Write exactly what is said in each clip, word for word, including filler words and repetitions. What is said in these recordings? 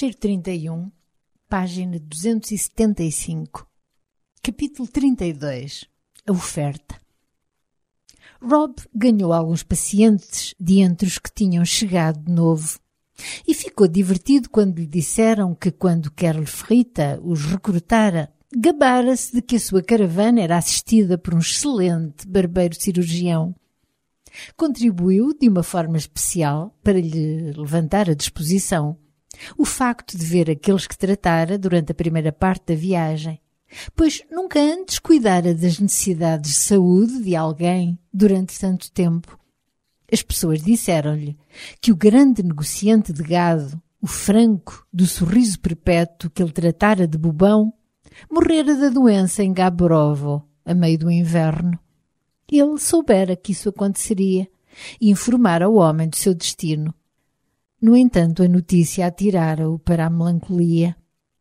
Fecheiro trinta e um, página duzentos e setenta e cinco. Capítulo trinta e dois. A oferta. Rob ganhou alguns pacientes de entre os que tinham chegado de novo e ficou divertido quando lhe disseram que, quando Carol Ferrita os recrutara, gabara-se de que a sua caravana era assistida por um excelente barbeiro cirurgião. Contribuiu de uma forma especial para lhe levantar a disposição o facto de ver aqueles que tratara durante a primeira parte da viagem, pois nunca antes cuidara das necessidades de saúde de alguém durante tanto tempo. As pessoas disseram-lhe que o grande negociante de gado, o Franco do sorriso perpétuo que ele tratara de bobão, morrera da doença em Gaborovo, a meio do inverno. Ele soubera que isso aconteceria e informara o homem do seu destino. No entanto, a notícia atirara-o para a melancolia.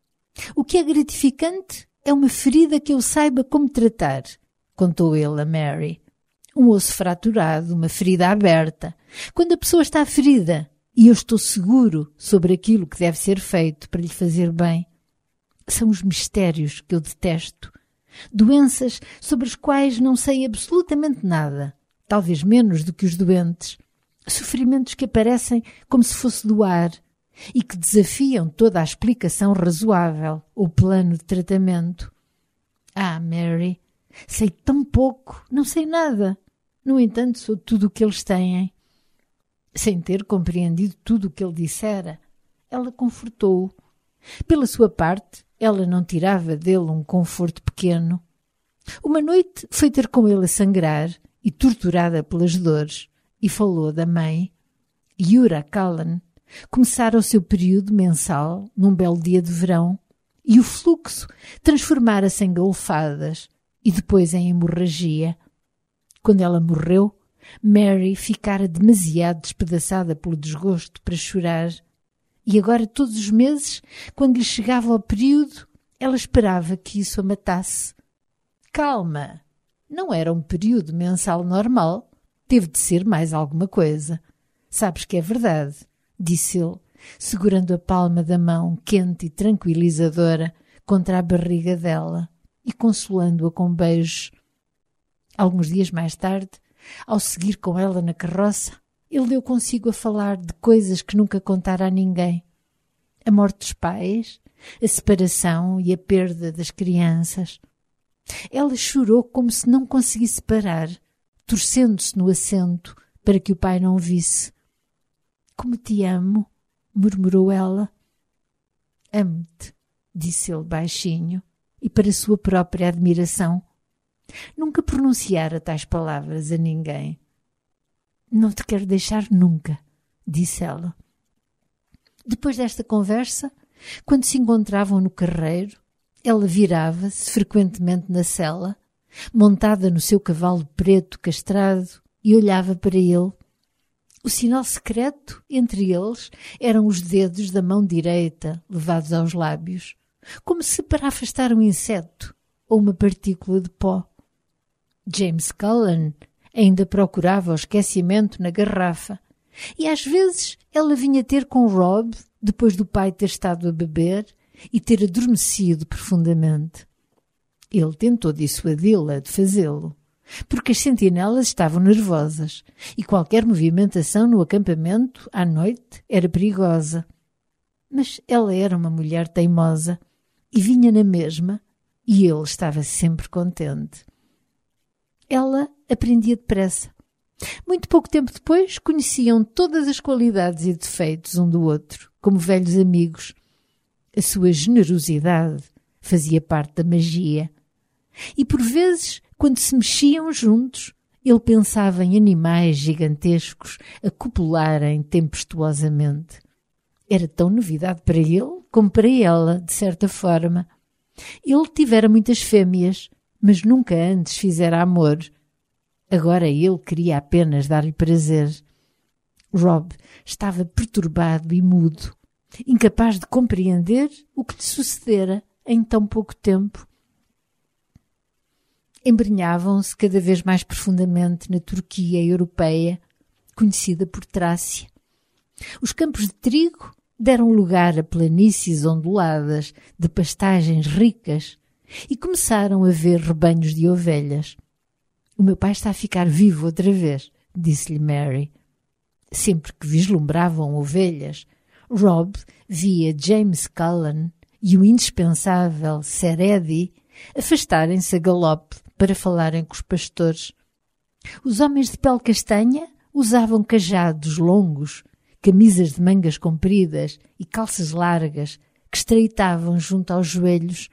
O que é gratificante é uma ferida que eu saiba como tratar, contou ele a Mary. Um osso fraturado, uma ferida aberta. Quando a pessoa está ferida e eu estou seguro sobre aquilo que deve ser feito para lhe fazer bem. São os mistérios que eu detesto. Doenças sobre as quais não sei absolutamente nada, talvez menos do que os doentes. Sofrimentos que aparecem como se fosse do ar e que desafiam toda a explicação razoável ou plano de tratamento. Ah, Mary, sei tão pouco, não sei nada. No entanto, sou tudo o que eles têm. Sem ter compreendido tudo o que ele dissera, ela confortou-o. Pela sua parte, ela não tirava dele um conforto pequeno. Uma noite foi ter com ele a sangrar e torturada pelas dores, e falou da mãe. Ura Callan começara o seu período mensal num belo dia de verão, e o fluxo transformara-se em golfadas e depois em hemorragia. Quando ela morreu, Mary ficara demasiado despedaçada pelo desgosto para chorar, e agora todos os meses, quando lhe chegava o período, ela esperava que isso a matasse. Calma! Não era um período mensal normal. Teve de ser mais alguma coisa. Sabes que é verdade, disse ele, segurando a palma da mão quente e tranquilizadora contra a barriga dela e consolando-a com beijos. Alguns dias mais tarde, ao seguir com ela na carroça, ele deu consigo a falar de coisas que nunca contara a ninguém. A morte dos pais, a separação e a perda das crianças. Ela chorou como se não conseguisse parar, torcendo-se no assento para que o pai não visse. Como te amo, murmurou ela. Amo-te, disse ele baixinho e para sua própria admiração. Nunca pronunciara tais palavras a ninguém. Não te quero deixar nunca, disse ela. Depois desta conversa, quando se encontravam no carreiro, ela virava-se frequentemente na sela, montada no seu cavalo preto castrado, e olhava para ele. O sinal secreto entre eles eram os dedos da mão direita levados aos lábios, como se para afastar um inseto ou uma partícula de pó. James Cullen ainda procurava o esquecimento na garrafa, e às vezes ela vinha ter com Rob, depois do pai ter estado a beber e ter adormecido profundamente. Ele tentou dissuadi-la de fazê-lo, porque as sentinelas estavam nervosas e qualquer movimentação no acampamento à noite era perigosa. Mas ela era uma mulher teimosa e vinha na mesma, e ele estava sempre contente. Ela aprendia depressa. Muito pouco tempo depois, conheciam todas as qualidades e defeitos um do outro, como velhos amigos. A sua generosidade fazia parte da magia. E por vezes, quando se mexiam juntos, ele pensava em animais gigantescos a copularem tempestuosamente. Era tão novidade para ele como para ela, de certa forma. Ele tivera muitas fêmeas, mas nunca antes fizera amor. Agora ele queria apenas dar-lhe prazer. Rob estava perturbado e mudo, incapaz de compreender o que lhe sucedera em tão pouco tempo. Embrenhavam-se cada vez mais profundamente na Turquia europeia, conhecida por Trácia. Os campos de trigo deram lugar a planícies onduladas de pastagens ricas e começaram a ver rebanhos de ovelhas. O meu pai está a ficar vivo outra vez, disse-lhe Mary. Sempre que vislumbravam ovelhas, Rob via James Cullen e o indispensável Sir Eddie afastarem-se a galope para falarem com os pastores. Os homens de pele castanha usavam cajados longos, camisas de mangas compridas e calças largas que estreitavam junto aos joelhos.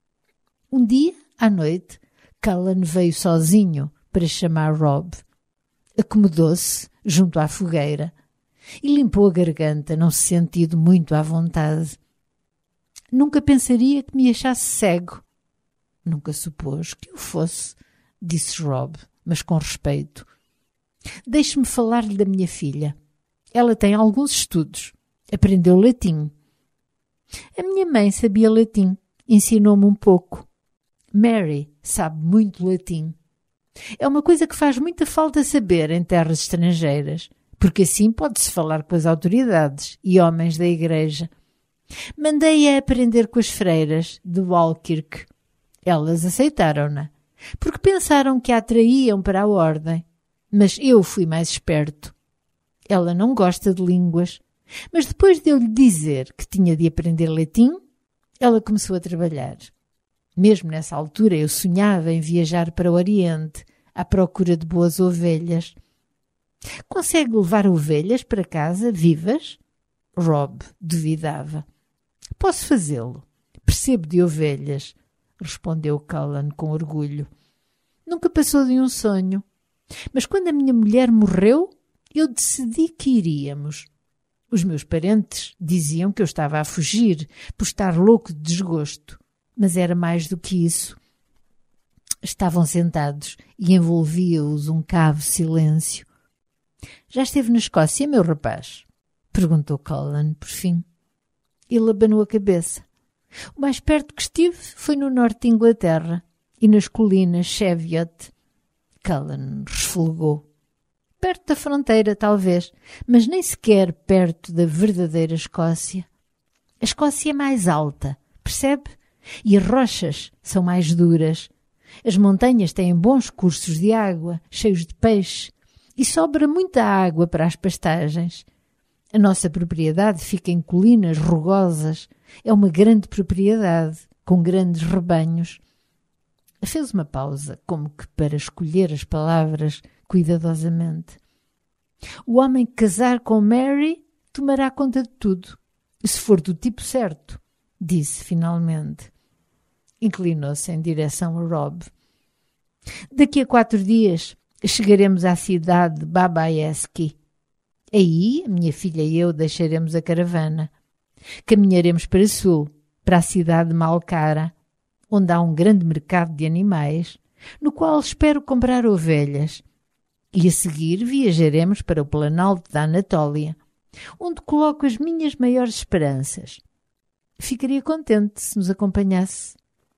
Um dia, à noite, Cullen veio sozinho para chamar Rob. Acomodou-se junto à fogueira e limpou a garganta, não se sentindo muito à vontade. Nunca pensaria que me achasse cego. Nunca supôs que o fosse, disse Rob, mas com respeito. Deixe-me falar-lhe da minha filha. Ela tem alguns estudos. Aprendeu latim. A minha mãe sabia latim. Ensinou-me um pouco. Mary sabe muito latim. É uma coisa que faz muita falta saber em terras estrangeiras, porque assim pode-se falar com as autoridades e homens da igreja. Mandei-a aprender com as freiras de Walkirk. Elas aceitaram-na, porque pensaram que a atraíam para a ordem. Mas eu fui mais esperto. Ela não gosta de línguas, mas depois de eu lhe dizer que tinha de aprender latim, ela começou a trabalhar. Mesmo nessa altura eu sonhava em viajar para o Oriente, à procura de boas ovelhas. Consegue levar ovelhas para casa, vivas? Rob duvidava. Posso fazê-lo. Percebo de ovelhas, respondeu Cullen com orgulho. Nunca passou de um sonho. Mas quando a minha mulher morreu, eu decidi que iríamos. Os meus parentes diziam que eu estava a fugir por estar louco de desgosto. Mas era mais do que isso. Estavam sentados e envolvia-os um cavo silêncio. Já esteve na Escócia, meu rapaz? Perguntou Cullen, por fim. Ele abanou a cabeça. O mais perto que estive foi no norte de Inglaterra e nas colinas Cheviot. Cullen resfolgou. Perto da fronteira, talvez, mas nem sequer perto da verdadeira Escócia. A Escócia é mais alta, percebe? E as rochas são mais duras. As montanhas têm bons cursos de água, cheios de peixe, e sobra muita água para as pastagens. A nossa propriedade fica em colinas rugosas. É uma grande propriedade, com grandes rebanhos. Fez uma pausa, como que para escolher as palavras cuidadosamente. O homem que casar com Mary tomará conta de tudo, se for do tipo certo, disse finalmente. Inclinou-se em direção a Rob. Daqui a quatro dias chegaremos à cidade de Babayeski. Aí, a minha filha e eu deixaremos a caravana. Caminharemos para sul, para a cidade de Malkara, onde há um grande mercado de animais, no qual espero comprar ovelhas. E a seguir viajaremos para o Planalto da Anatólia, onde coloco as minhas maiores esperanças. Ficaria contente se nos acompanhasse.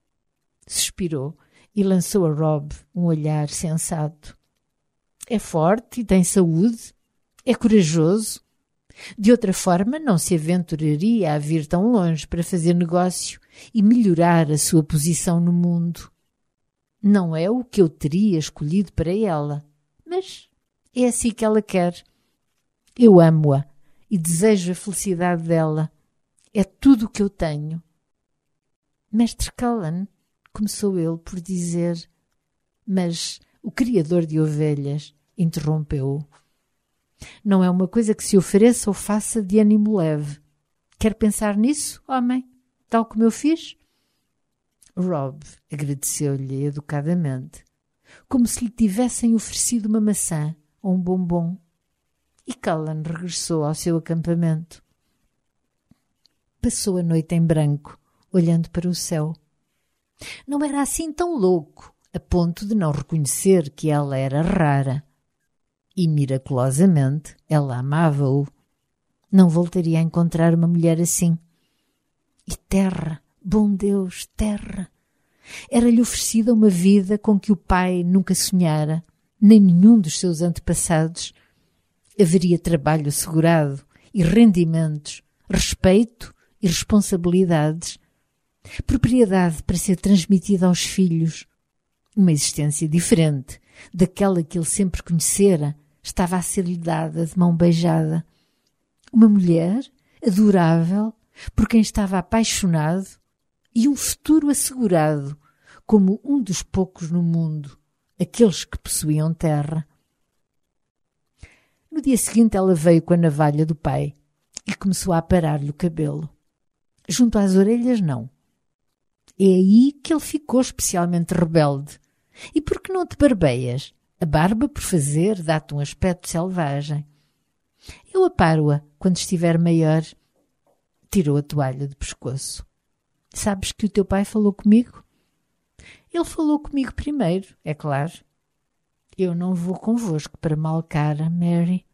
Suspirou e lançou a Rob um olhar sensato. É forte e tem saúde. É corajoso. De outra forma, não se aventuraria a vir tão longe para fazer negócio e melhorar a sua posição no mundo. Não é o que eu teria escolhido para ela, mas é assim que ela quer. Eu amo-a e desejo a felicidade dela. É tudo o que eu tenho. Mestre Cullen, começou ele por dizer, mas o criador de ovelhas interrompeu-o. Não é uma coisa que se ofereça ou faça de ânimo leve. Quer pensar nisso, homem? Tal como eu fiz? Rob agradeceu-lhe educadamente, como se lhe tivessem oferecido uma maçã ou um bombom. E Cullen regressou ao seu acampamento. Passou a noite em branco, olhando para o céu. Não era assim tão louco, a ponto de não reconhecer que ela era rara. E, miraculosamente, ela amava-o. Não voltaria a encontrar uma mulher assim. E terra, bom Deus, terra! Era-lhe oferecida uma vida com que o pai nunca sonhara, nem nenhum dos seus antepassados. Haveria trabalho assegurado e rendimentos respeito e responsabilidades. Propriedade para ser transmitida aos filhos. Uma existência diferente daquela que ele sempre conhecera estava a ser-lhe dada de mão beijada. Uma mulher adorável por quem estava apaixonado e um futuro assegurado como um dos poucos no mundo, aqueles que possuíam terra. No dia seguinte ela veio com a navalha do pai e começou a aparar-lhe o cabelo. Junto às orelhas, não. É aí que ele ficou especialmente rebelde. E por que não te barbeias? A barba, por fazer, dá-te um aspecto selvagem. Eu aparo-a quando estiver maior. Tirou a toalha do pescoço. Sabes que o teu pai falou comigo? Ele falou comigo primeiro, é claro. Eu não vou convosco para Malcara, Mary.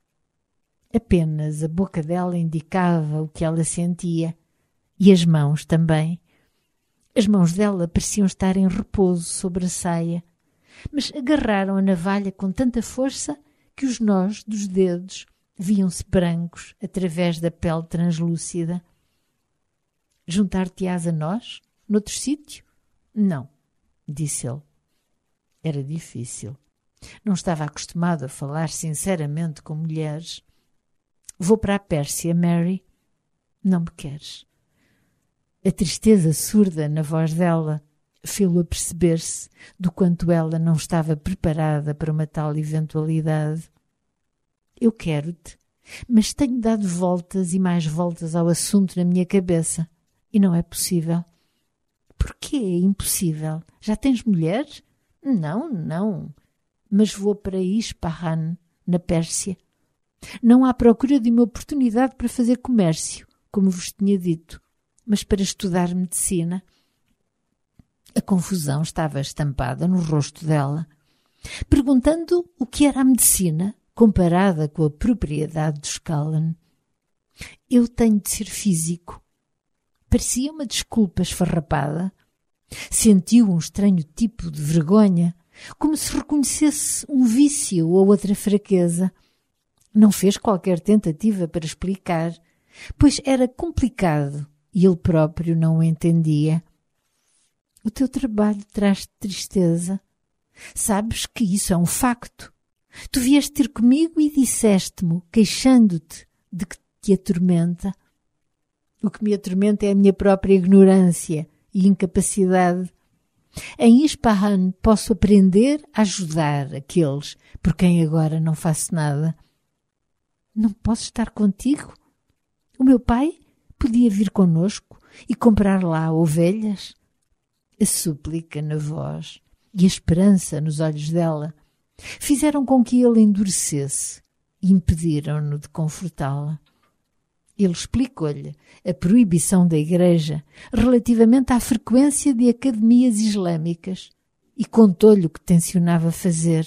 Apenas a boca dela indicava o que ela sentia. E as mãos também. As mãos dela pareciam estar em repouso sobre a saia, mas agarraram a navalha com tanta força que os nós dos dedos viam-se brancos através da pele translúcida. Juntar-te-ás a nós? Noutro sítio? Não, disse ele. Era difícil. Não estava acostumado a falar sinceramente com mulheres. Vou para a Pérsia, Mary. Não me queres? A tristeza surda na voz dela fê-lo a perceber-se do quanto ela não estava preparada para uma tal eventualidade. Eu quero-te, mas tenho dado voltas e mais voltas ao assunto na minha cabeça e não é possível. Porquê é impossível? Já tens mulher? Não, não, mas vou para Ispahan, na Pérsia. Não há procura de uma oportunidade para fazer comércio, como vos tinha dito, mas para estudar medicina. A confusão estava estampada no rosto dela, perguntando o que era a medicina comparada com a propriedade dos Cullen. Eu tenho de ser físico. Parecia uma desculpa esfarrapada. Sentiu um estranho tipo de vergonha, como se reconhecesse um vício ou outra fraqueza. Não fez qualquer tentativa para explicar, pois era complicado e ele próprio não o entendia. O teu trabalho traz-te tristeza. Sabes que isso é um facto. Tu vieste ter comigo e disseste-me, queixando-te de que te atormenta. O que me atormenta é a minha própria ignorância e incapacidade. Em Ispahan posso aprender a ajudar aqueles por quem agora não faço nada. Não posso estar contigo? O meu pai podia vir connosco e comprar lá ovelhas? A súplica na voz e a esperança nos olhos dela fizeram com que ele endurecesse e impediram-no de confortá-la. Ele explicou-lhe a proibição da Igreja relativamente à frequência de academias islâmicas e contou-lhe o que tencionava fazer.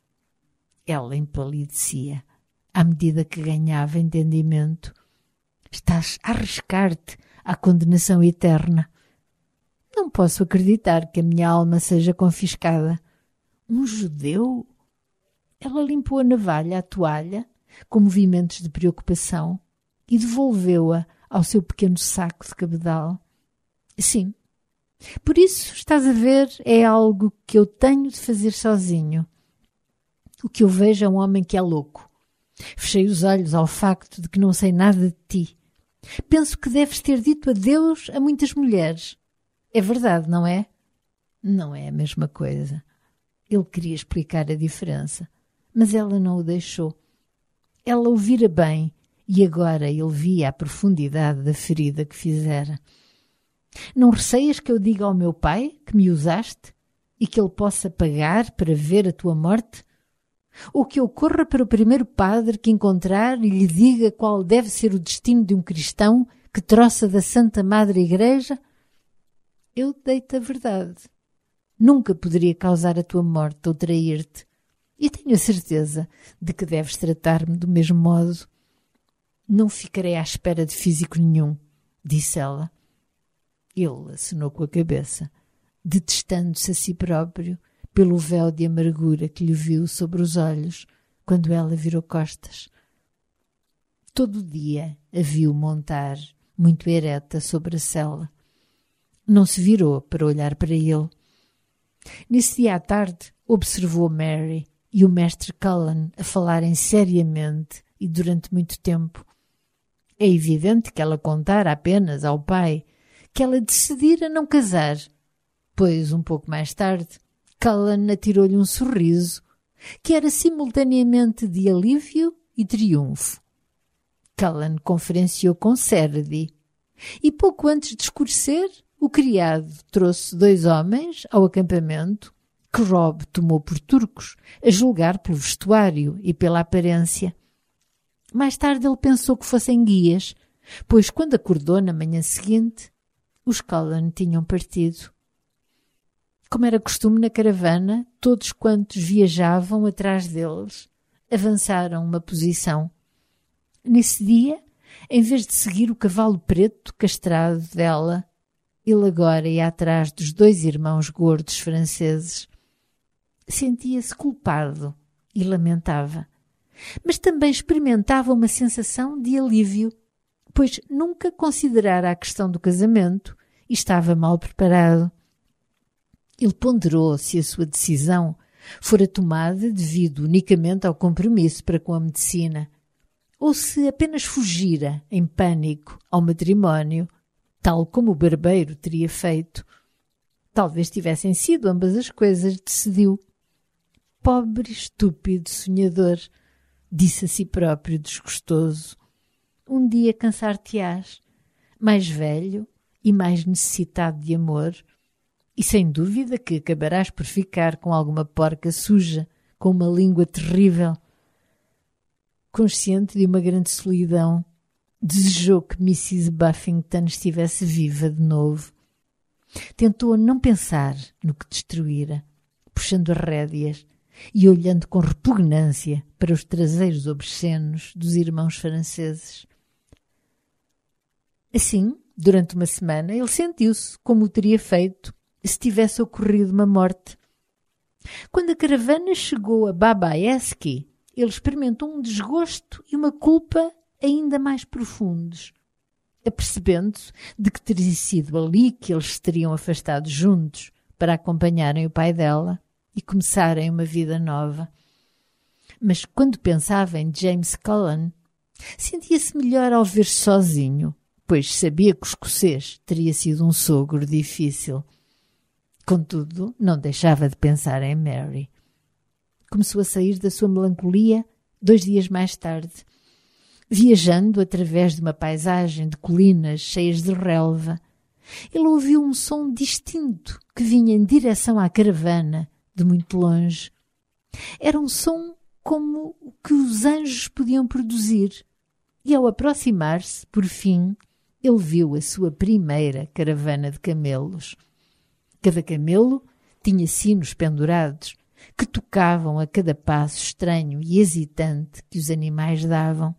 Ela empalidecia à medida que ganhava entendimento. Estás a arriscar-te à condenação eterna. Não posso acreditar que a minha alma seja confiscada. Um judeu? Ela limpou a navalha à toalha, com movimentos de preocupação, e devolveu-a ao seu pequeno saco de cabedal. Sim. Por isso, estás a ver, é algo que eu tenho de fazer sozinho. O que eu vejo é um homem que é louco. Fechei os olhos ao facto de que não sei nada de ti. Penso que deves ter dito adeus a muitas mulheres. É verdade, não é? Não é a mesma coisa. Ele queria explicar a diferença, mas ela não o deixou. Ela o vira bem e agora ele via a profundidade da ferida que fizera. Não receias que eu diga ao meu pai que me usaste e que ele possa pagar para ver a tua morte? Ou que eu corra para o primeiro padre que encontrar e lhe diga qual deve ser o destino de um cristão que troça da Santa Madre Igreja? Eu dei-te a verdade. Nunca poderia causar a tua morte ou trair-te. E tenho a certeza de que deves tratar-me do mesmo modo. Não ficarei à espera de físico nenhum, disse ela. Ele acenou com a cabeça, detestando-se a si próprio pelo véu de amargura que lhe viu sobre os olhos quando ela virou costas. Todo o dia a viu montar, muito ereta, sobre a cela. Não se virou para olhar para ele. Nesse dia à tarde, observou Mary e o mestre Cullen a falarem seriamente e durante muito tempo. É evidente que ela contara apenas ao pai que ela decidira não casar, pois, um pouco mais tarde, Cullen atirou-lhe um sorriso que era simultaneamente de alívio e triunfo. Cullen conferenciou com Serdi e, pouco antes de escurecer, o criado trouxe dois homens ao acampamento que Rob tomou por turcos, a julgar pelo vestuário e pela aparência. Mais tarde ele pensou que fossem guias, pois quando acordou na manhã seguinte, os Cullen tinham partido. Como era costume na caravana, todos quantos viajavam atrás deles avançaram uma posição. Nesse dia, em vez de seguir o cavalo preto castrado dela, ele agora ia atrás dos dois irmãos gordos franceses. Sentia-se culpado e lamentava, mas também experimentava uma sensação de alívio, pois nunca considerara a questão do casamento e estava mal preparado. Ele ponderou se a sua decisão fora tomada devido unicamente ao compromisso para com a medicina, ou se apenas fugira, em pânico, ao matrimónio, tal como o barbeiro teria feito. Talvez tivessem sido ambas as coisas, decidiu. Pobre, estúpido, sonhador, disse a si próprio desgostoso. Um dia cansar-te-ás, mais velho e mais necessitado de amor, e sem dúvida que acabarás por ficar com alguma porca suja, com uma língua terrível. Consciente de uma grande solidão, desejou que missus Buffington estivesse viva de novo. Tentou não pensar no que destruíra, puxando as rédeas e olhando com repugnância para os traseiros obscenos dos irmãos franceses. Assim, durante uma semana, ele sentiu-se como o teria feito se tivesse ocorrido uma morte. Quando a caravana chegou a Babaesque, ele experimentou um desgosto e uma culpa ainda mais profundos, apercebendo-se de que teria sido ali que eles se teriam afastado juntos para acompanharem o pai dela e começarem uma vida nova. Mas quando pensava em James Cullen, sentia-se melhor ao ver-se sozinho, pois sabia que o escocês teria sido um sogro difícil. Contudo, não deixava de pensar em Mary. Começou a sair da sua melancolia dois dias mais tarde. Viajando através de uma paisagem de colinas cheias de relva, ele ouviu um som distinto que vinha em direção à caravana, de muito longe. Era um som como o que os anjos podiam produzir, e ao aproximar-se, por fim, ele viu a sua primeira caravana de camelos. Cada camelo tinha sinos pendurados, que tocavam a cada passo estranho e hesitante que os animais davam.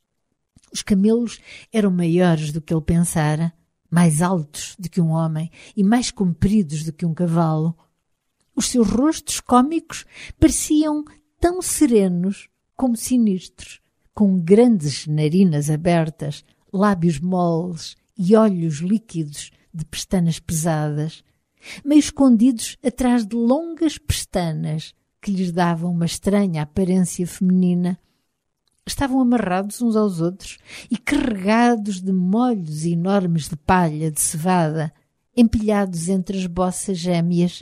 Os camelos eram maiores do que ele pensara, mais altos do que um homem e mais compridos do que um cavalo. Os seus rostos cômicos pareciam tão serenos como sinistros, com grandes narinas abertas, lábios moles e olhos líquidos de pestanas pesadas, meio escondidos atrás de longas pestanas que lhes davam uma estranha aparência feminina. Estavam amarrados uns aos outros e carregados de molhos enormes de palha de cevada, empilhados entre as bossas gêmeas.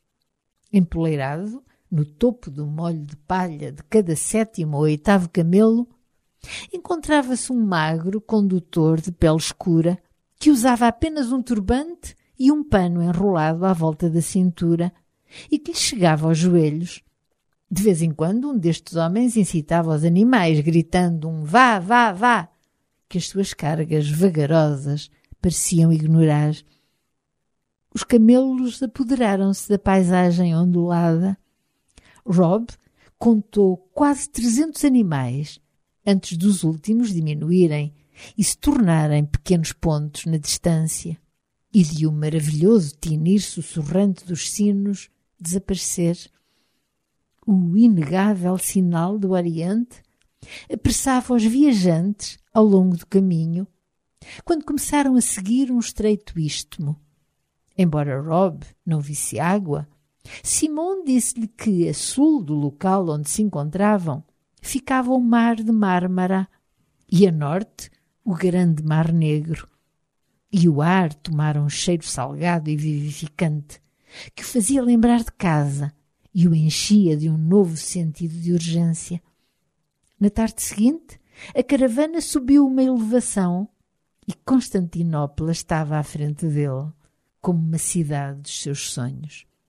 Empoleirado, no topo do molho de palha de cada sétimo ou oitavo camelo, encontrava-se um magro condutor de pele escura que usava apenas um turbante e um pano enrolado à volta da cintura e que lhe chegava aos joelhos. De vez em quando, um destes homens incitava os animais, gritando um vá, vá, vá, que as suas cargas vagarosas pareciam ignorar. Os camelos apoderaram-se da paisagem ondulada. Rob contou quase trezentos animais antes dos últimos diminuírem e se tornarem pequenos pontos na distância, e de um maravilhoso tinir sussurrante dos sinos desaparecer. O inegável sinal do Oriente apressava os viajantes ao longo do caminho, quando começaram a seguir um estreito istmo. Embora Rob não visse água, Simon disse-lhe que, a sul do local onde se encontravam, ficava o mar de Mármara e a norte o grande Mar Negro. E o ar tomara um cheiro salgado e vivificante, que o fazia lembrar de casa e o enchia de um novo sentido de urgência. Na tarde seguinte, a caravana subiu uma elevação e Constantinopla estava à frente dele, como uma cidade dos seus sonhos.